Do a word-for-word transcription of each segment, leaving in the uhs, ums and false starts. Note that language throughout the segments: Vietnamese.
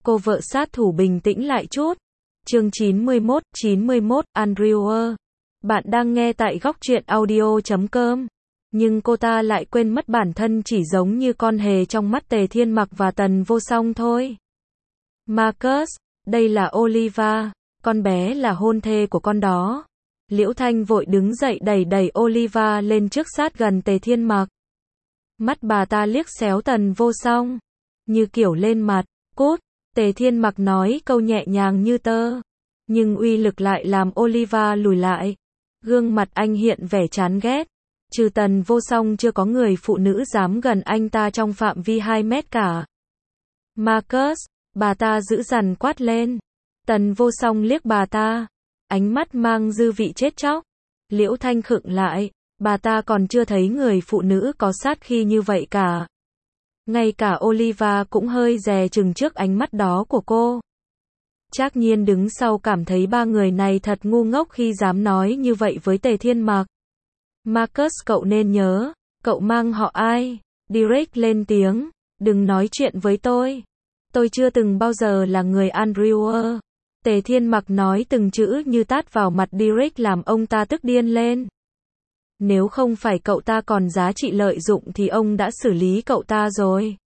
Cô vợ sát thủ bình tĩnh lại chút. Chương chín mươi mốt, chín mươi mốt, Andrew. Bạn đang nghe tại góc truyện audio chấm com. Nhưng cô ta lại quên mất bản thân chỉ giống như con hề trong mắt Tề Thiên Mặc và Tần Vô Song thôi. Marcus, đây là Oliva, con bé là hôn thê của con đó. Liễu Thanh vội đứng dậy đẩy đẩy Oliva lên trước sát gần Tề Thiên Mặc. Mắt bà ta liếc xéo Tần Vô Song, như kiểu lên mặt, cút. Tề Thiên Mặc nói câu nhẹ nhàng như tơ, nhưng uy lực lại làm Oliva lùi lại. Gương mặt anh hiện vẻ chán ghét. Trừ Tần Vô Song chưa có người phụ nữ dám gần anh ta trong phạm vi hai mét cả. Marcus, bà ta giữ dằn quát lên. Tần Vô Song liếc bà ta, ánh mắt mang dư vị chết chóc. Liễu Thanh khựng lại, bà ta còn chưa thấy người phụ nữ có sát khí như vậy cả. Ngay cả Oliva cũng hơi dè chừng trước ánh mắt đó của cô. Trác Nhiên đứng sau cảm thấy ba người này thật ngu ngốc khi dám nói như vậy với Tề Thiên Mặc. Marcus, cậu nên nhớ, cậu mang họ ai? Derek lên tiếng, đừng nói chuyện với tôi. Tôi chưa từng bao giờ là người Andrew. Tề Thiên Mặc nói từng chữ như tát vào mặt Derek làm ông ta tức điên lên. Nếu không phải cậu ta còn giá trị lợi dụng thì ông đã xử lý cậu ta rồi.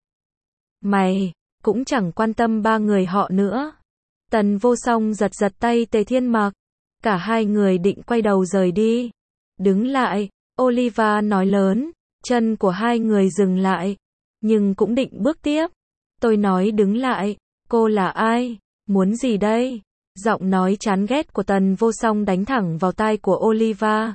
Mày, cũng chẳng quan tâm ba người họ nữa. Tần Vô Song giật giật tay Tề Thiên Mặc. Cả hai người định quay đầu rời đi. Đứng lại, Oliva nói lớn. Chân của hai người dừng lại, nhưng cũng định bước tiếp. Tôi nói đứng lại, cô là ai? Muốn gì đây? Giọng nói chán ghét của Tần Vô Song đánh thẳng vào tai của Oliva.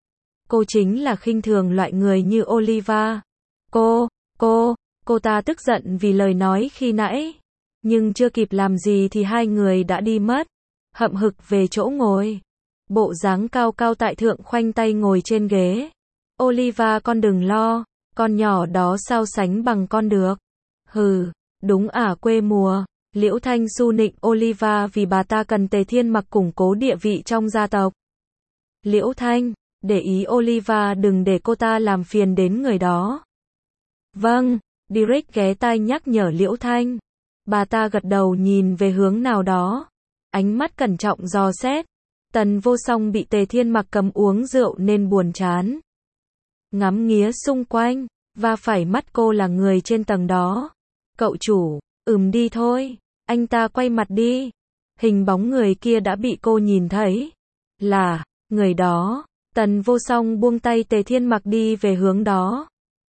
Cô chính là khinh thường loại người như Oliva. Cô, cô, cô ta tức giận vì lời nói khi nãy. Nhưng chưa kịp làm gì thì hai người đã đi mất. Hậm hực về chỗ ngồi. Bộ dáng cao cao tại thượng khoanh tay ngồi trên ghế. Oliva, con đừng lo, con nhỏ đó sao sánh bằng con được. Hừ, đúng ả quê mùa. Liễu Thanh su nịnh Oliva vì bà ta cần Tề Thiên Mặc củng cố địa vị trong gia tộc. Liễu Thanh, để ý Oliva đừng để cô ta làm phiền đến người đó. Vâng, Derek ghé tai nhắc nhở Liễu Thanh. Bà ta gật đầu nhìn về hướng nào đó. Ánh mắt cẩn trọng dò xét. Tần Vô Song bị Tề Thiên Mặc cầm uống rượu nên buồn chán. Ngắm nghía xung quanh, và phải mắt cô là người trên tầng đó. Cậu chủ, ừm đi thôi. Anh ta quay mặt đi. Hình bóng người kia đã bị cô nhìn thấy. Là, người đó. Tần Vô Song buông tay Tề Thiên Mặc đi về hướng đó.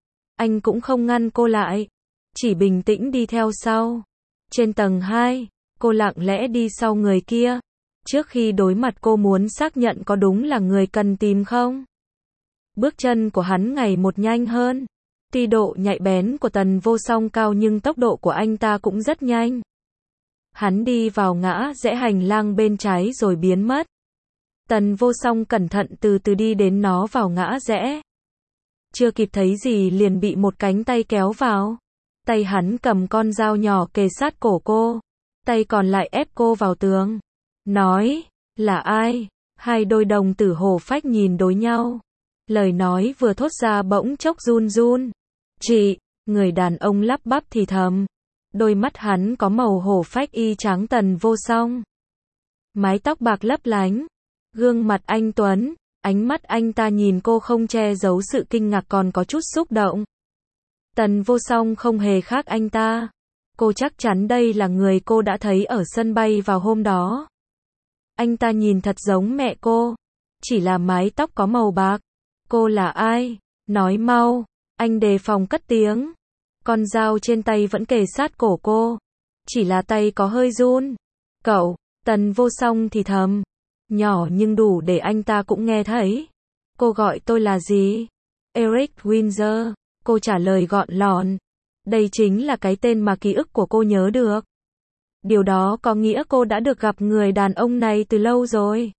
Anh cũng không ngăn cô lại, chỉ bình tĩnh đi theo sau. Trên tầng hai, cô lặng lẽ đi sau người kia. Trước khi đối mặt cô muốn xác nhận có đúng là người cần tìm không. Bước chân của hắn ngày một nhanh hơn. Tuy độ nhạy bén của Tần Vô Song cao nhưng tốc độ của anh ta cũng rất nhanh. Hắn đi vào ngã rẽ hành lang bên trái rồi biến mất. Tần Vô Song cẩn thận từ từ đi đến nó vào ngã rẽ. Chưa kịp thấy gì liền bị một cánh tay kéo vào. Tay hắn cầm con dao nhỏ kề sát cổ cô. Tay còn lại ép cô vào tường. Nói, là ai? Hai đôi đồng tử hổ phách nhìn đối nhau. Lời nói vừa thốt ra bỗng chốc run run. Chị, người đàn ông lắp bắp thì thầm. Đôi mắt hắn có màu hổ phách y chang Tần Vô Song. Mái tóc bạc lấp lánh. Gương mặt anh tuấn, ánh mắt anh ta nhìn cô không che giấu sự kinh ngạc còn có chút xúc động. Tần Vô Song không hề khác anh ta. Cô chắc chắn đây là người cô đã thấy ở sân bay vào hôm đó. Anh ta nhìn thật giống mẹ cô, chỉ là mái tóc có màu bạc. Cô là ai? Nói mau. Anh đề phòng cất tiếng. Con dao trên tay vẫn kề sát cổ cô, chỉ là tay có hơi run. Cậu, Tần Vô Song thì thầm. Nhỏ nhưng đủ để anh ta cũng nghe thấy. Cô gọi tôi là gì? Eric Windsor. Cô trả lời gọn lọn. Đây chính là cái tên mà ký ức của cô nhớ được. Điều đó có nghĩa cô đã được gặp người đàn ông này từ lâu rồi.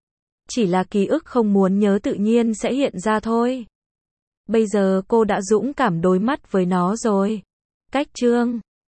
Chỉ là ký ức không muốn nhớ tự nhiên sẽ hiện ra thôi. Bây giờ cô đã dũng cảm đối mắt với nó rồi. Cách chương